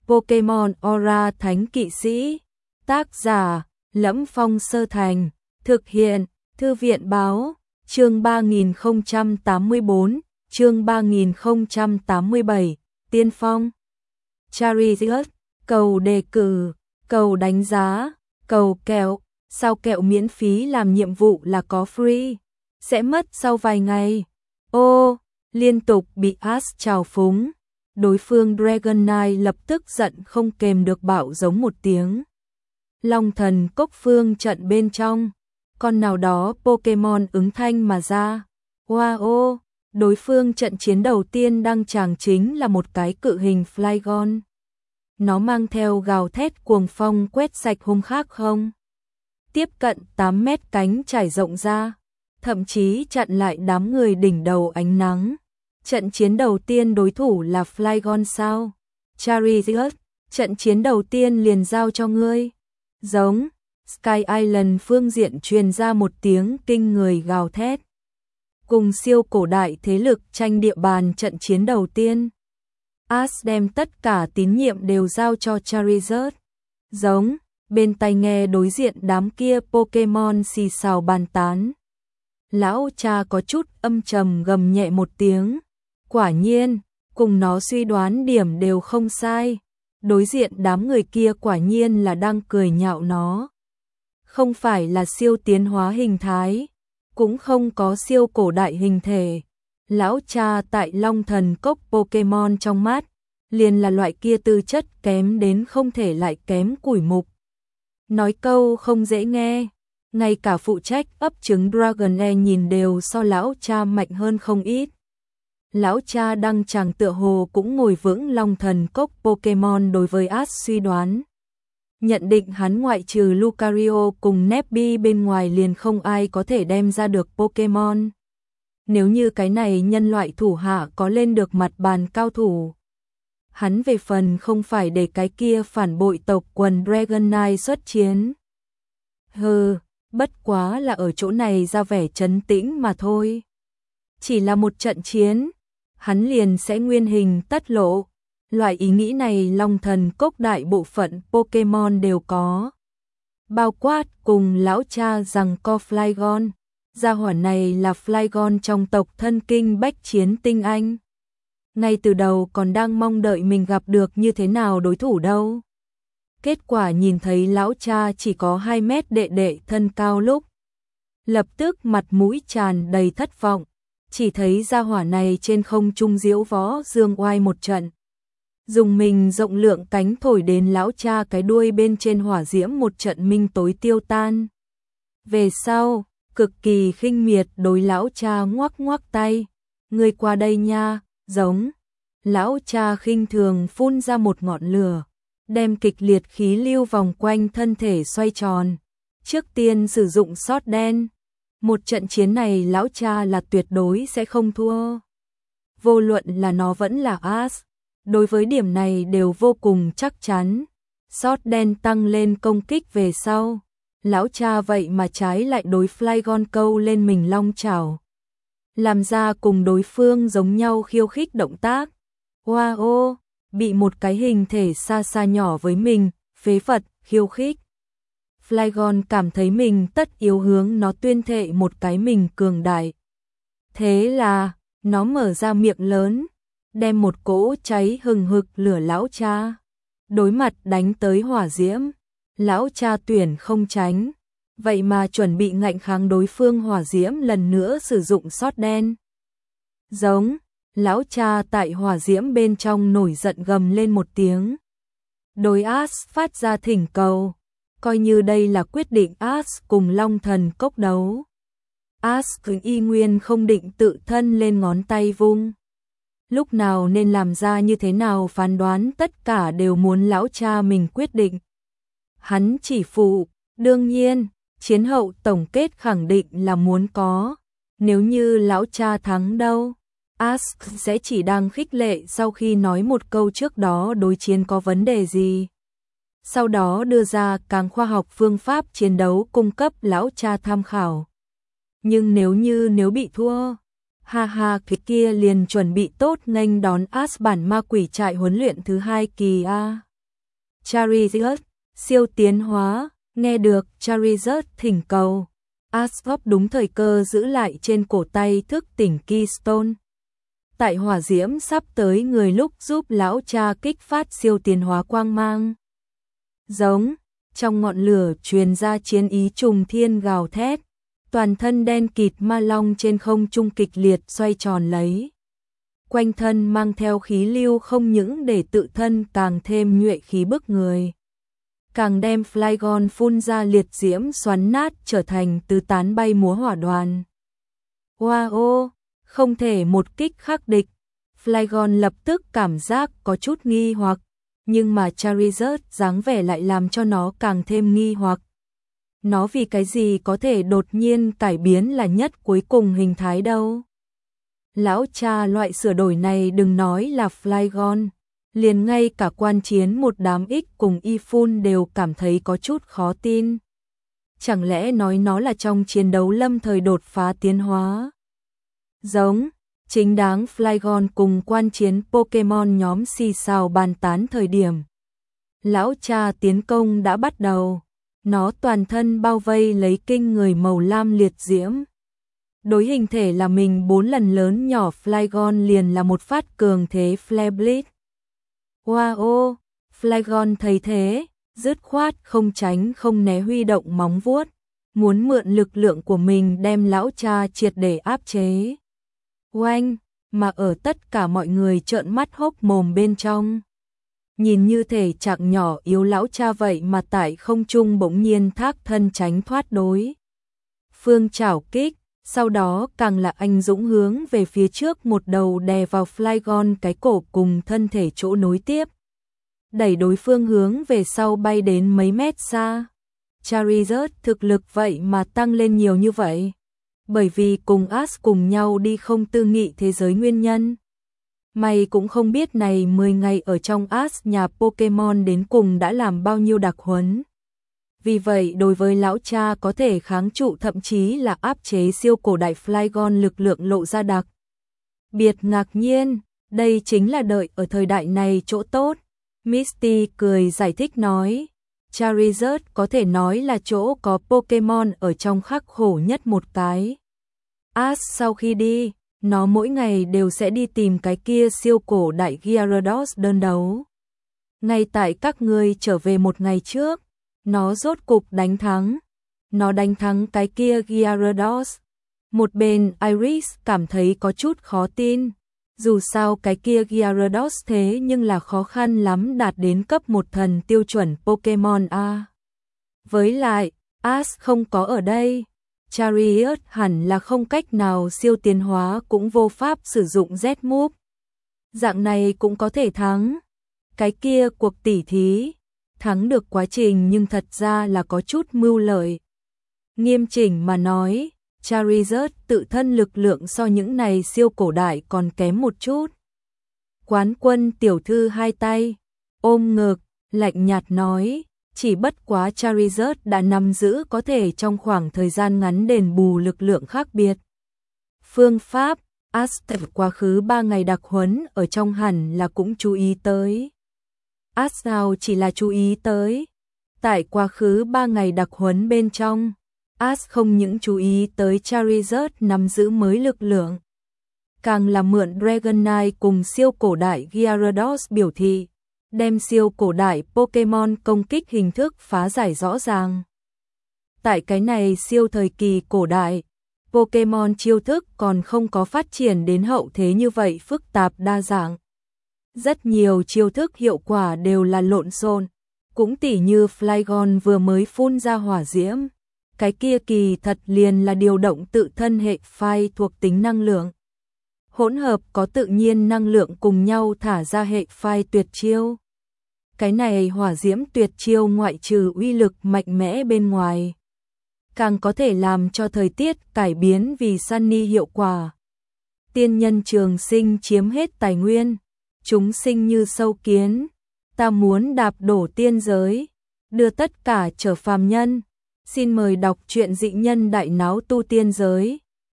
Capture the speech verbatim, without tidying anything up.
Pokemon Aura Thánh Kỵ Sĩ. Tác giả: Lẫm Phong Sơ Thành. Thực hiện: Thư viện báo. Chương ba nghìn không trăm tám mươi tư, chương ba nghìn không trăm tám mươi bảy, Tiên Phong. Charizard, cầu đề cử, cầu đánh giá, cầu kẹo, sao kẹo miễn phí làm nhiệm vụ là có free, sẽ mất sau vài ngày. Ô, liên tục bị Ash trào phúng. Đối phương Dragonite lập tức giận không kềm được bạo giống một tiếng. Long thần cốc phương trận bên trong, con nào đó Pokemon ứng thanh mà ra. Wow, đối phương trận chiến đầu tiên đăng tràng chính là một cái cự hình Flygon. Nó mang theo gào thét cuồng phong quét sạch hung khác không. Tiếp cận tám mét cánh trải rộng ra, thậm chí chặn lại đám người đỉnh đầu ánh nắng. Trận chiến đầu tiên đối thủ là Flygon sao? Charizard, trận chiến đầu tiên liền giao cho ngươi. Giống, Sky Island phương diện truyền ra một tiếng kinh người gào thét. Cùng siêu cổ đại thế lực tranh địa bàn trận chiến đầu tiên. Ash đem tất cả tín nhiệm đều giao cho Charizard. Giống, bên tai nghe đối diện đám kia Pokemon xì xào bàn tán. Lão cha có chút âm trầm gầm nhẹ một tiếng. Quả nhiên, cùng nó suy đoán điểm đều không sai. Đối diện đám người kia quả nhiên là đang cười nhạo nó. Không phải là siêu tiến hóa hình thái, cũng không có siêu cổ đại hình thể. Lão cha tại Long thần cốc Pokemon trong mắt, liền là loại kia tư chất kém đến không thể lại kém củi mục. Nói câu không dễ nghe, ngay cả phụ trách ấp trứng Dragonair nhìn đều so lão cha mạnh hơn không ít. Lão cha đăng tràng tựa hồ cũng ngồi vững Long thần cốc Pokemon đối với Ash suy đoán. Nhận định hắn ngoại trừ Lucario cùng Nebby bên ngoài liền không ai có thể đem ra được Pokemon. Nếu như cái này nhân loại thủ hạ có lên được mặt bàn cao thủ, hắn về phần không phải để cái kia phản bội tộc quần Dragonite xuất chiến. Hừ, bất quá là ở chỗ này ra vẻ trấn tĩnh mà thôi. Chỉ là một trận chiến, hắn liền sẽ nguyên hình tất lộ. Loại ý nghĩ này Long thần cốc đại bộ phận Pokemon đều có. Bao quát cùng lão cha rằng co Flygon. Gia hỏa này là Flygon trong tộc thân kinh bách chiến tinh anh. Ngay từ đầu còn đang mong đợi mình gặp được như thế nào đối thủ đâu. Kết quả nhìn thấy lão cha chỉ có hai mét đệ đệ thân cao lúc. Lập tức mặt mũi tràn đầy thất vọng. Chỉ thấy gia hỏa này trên không trung diễu võ dương oai một trận. Dùng mình rộng lượng cánh thổi đến lão cha cái đuôi bên trên hỏa diễm một trận minh tối tiêu tan. Về sau, cực kỳ khinh miệt đối lão cha ngoắc ngoắc tay. Ngươi qua đây nha, giống. Lão cha khinh thường phun ra một ngọn lửa, đem kịch liệt khí lưu vòng quanh thân thể xoay tròn. Trước tiên sử dụng sót đen. Một trận chiến này lão cha là tuyệt đối sẽ không thua. Vô luận là nó vẫn là Ash, đối với điểm này đều vô cùng chắc chắn. Sót đen tăng lên công kích về sau, lão cha vậy mà trái lại đối Flygon câu lên mình long chảo, làm ra cùng đối phương giống nhau khiêu khích động tác. Wow, bị một cái hình thể xa xa nhỏ với mình, phế vật, khiêu khích. Flygon cảm thấy mình tất yếu hướng nó tuyên thệ một cái mình cường đại. Thế là, nó mở ra miệng lớn, đem một cỗ cháy hừng hực lửa lão cha. Đối mặt đánh tới hỏa diễm, lão cha tuyển không tránh. Vậy mà chuẩn bị ngạnh kháng đối phương hỏa diễm lần nữa sử dụng sót đen. Giống, lão cha tại hỏa diễm bên trong nổi giận gầm lên một tiếng. Đối Ash phát ra thỉnh cầu. Coi như đây là quyết định Ash cùng Long thần cốc đấu. Ash cứ y nguyên không định tự thân lên ngón tay vung. Lúc nào nên làm ra như thế nào phán đoán tất cả đều muốn lão cha mình quyết định. Hắn chỉ phụ, đương nhiên, chiến hậu tổng kết khẳng định là muốn có. Nếu như lão cha thắng đâu, Ash sẽ chỉ đang khích lệ sau khi nói một câu trước đó đối chiến có vấn đề gì. Sau đó đưa ra càng khoa học phương pháp chiến đấu cung cấp lão cha tham khảo. Nhưng nếu như nếu bị thua, ha ha cái kia liền chuẩn bị tốt nghênh đón Ash bản ma quỷ trại huấn luyện thứ hai kỳ a. Charizard, siêu tiến hóa, nghe được Charizard thỉnh cầu. Ash góp đúng thời cơ giữ lại trên cổ tay thức tỉnh Keystone. Tại hỏa diễm sắp tới người lúc giúp lão cha kích phát siêu tiến hóa quang mang. Giống, trong ngọn lửa truyền ra chiến ý trùng thiên gào thét, toàn thân đen kịt ma long trên không trung kịch liệt xoay tròn lấy. Quanh thân mang theo khí lưu không những để tự thân càng thêm nhuệ khí bức người, càng đem Flygon phun ra liệt diễm xoắn nát trở thành tứ tán bay múa hỏa đoàn. Wow, không thể một kích khắc địch. Flygon lập tức cảm giác có chút nghi hoặc, nhưng mà Charizard dáng vẻ lại làm cho nó càng thêm nghi hoặc. Nó vì cái gì có thể đột nhiên cải biến là nhất cuối cùng hình thái đâu. Lão cha loại sửa đổi này đừng nói là Flygon, liền ngay cả quan chiến một đám X cùng Y Phun đều cảm thấy có chút khó tin. Chẳng lẽ nói nó là trong chiến đấu lâm thời đột phá tiến hóa? Giống, chính đáng Flygon cùng quan chiến Pokemon nhóm xì xào bàn tán thời điểm. Lão cha tiến công đã bắt đầu, nó toàn thân bao vây lấy kinh người màu lam liệt diễm. Đối hình thể là mình bốn lần lớn nhỏ Flygon liền là một phát cường thế Flare Blitz. Wow, Flygon thấy thế, dứt khoát không tránh không né huy động móng vuốt, muốn mượn lực lượng của mình đem lão cha triệt để áp chế. Oanh, mà ở tất cả mọi người trợn mắt hốc mồm bên trong. Nhìn như thể trạng nhỏ yếu lão cha vậy mà tại không trung bỗng nhiên thác thân tránh thoát đối phương chảo kích, sau đó càng là anh dũng hướng về phía trước một đầu đè vào Flygon cái cổ cùng thân thể chỗ nối tiếp, đẩy đối phương hướng về sau bay đến mấy mét xa. Charizard thực lực vậy mà tăng lên nhiều như vậy, bởi vì cùng Ash cùng nhau đi không tư nghị thế giới nguyên nhân. Mày cũng không biết này mười ngày ở trong Ash nhà Pokemon đến cùng đã làm bao nhiêu đặc huấn. Vì vậy đối với lão cha có thể kháng trụ thậm chí là áp chế siêu cổ đại Flygon lực lượng lộ ra đặc biệt ngạc nhiên, đây chính là đợi ở thời đại này chỗ tốt. Misty cười giải thích nói, Charizard có thể nói là chỗ có Pokemon ở trong khắc khổ nhất một cái. Ash sau khi đi, nó mỗi ngày đều sẽ đi tìm cái kia siêu cổ đại Gyarados đơn đấu. Ngay tại các ngươi trở về một ngày trước, nó rốt cục đánh thắng. Nó đánh thắng cái kia Gyarados. Một bên Iris cảm thấy có chút khó tin. Dù sao cái kia Gyarados thế nhưng là khó khăn lắm đạt đến cấp một thần tiêu chuẩn Pokemon A. Với lại, Ash không có ở đây. Charizard hẳn là không cách nào siêu tiến hóa cũng vô pháp sử dụng Z-Move. Dạng này cũng có thể thắng. Cái kia cuộc tỉ thí, thắng được quá trình nhưng thật ra là có chút mưu lợi. Nghiêm chỉnh mà nói, Charizard tự thân lực lượng so những này siêu cổ đại còn kém một chút. Quán quân tiểu thư hai tay, ôm ngực, lạnh nhạt nói, chỉ bất quá Charizard đã nắm giữ có thể trong khoảng thời gian ngắn đền bù lực lượng khác biệt. Phương pháp, Ash quá khứ ba ngày đặc huấn ở trong hẳn là cũng chú ý tới. Ash sao chỉ là chú ý tới. Tại quá khứ ba ngày đặc huấn bên trong, Ash không những chú ý tới Charizard nắm giữ mới lực lượng, càng là mượn Dragonite cùng siêu cổ đại Gyarados biểu thị, đem siêu cổ đại Pokemon công kích hình thức phá giải rõ ràng. Tại cái này siêu thời kỳ cổ đại, Pokemon chiêu thức còn không có phát triển đến hậu thế như vậy phức tạp đa dạng. Rất nhiều chiêu thức hiệu quả đều là lộn xộn, cũng tỉ như Flygon vừa mới phun ra hỏa diễm. Cái kia kỳ thật liền là điều động tự thân hệ phai thuộc tính năng lượng. Hỗn hợp có tự nhiên năng lượng cùng nhau thả ra hệ phai tuyệt chiêu. Cái này hỏa diễm tuyệt chiêu ngoại trừ uy lực mạnh mẽ bên ngoài, càng có thể làm cho thời tiết cải biến vì Sunny hiệu quả. Tiên nhân trường sinh chiếm hết tài nguyên, chúng sinh như sâu kiến, ta muốn đạp đổ tiên giới, đưa tất cả trở phàm nhân. Xin mời đọc truyện Dị Nhân Đại Náo Tu Tiên Giới.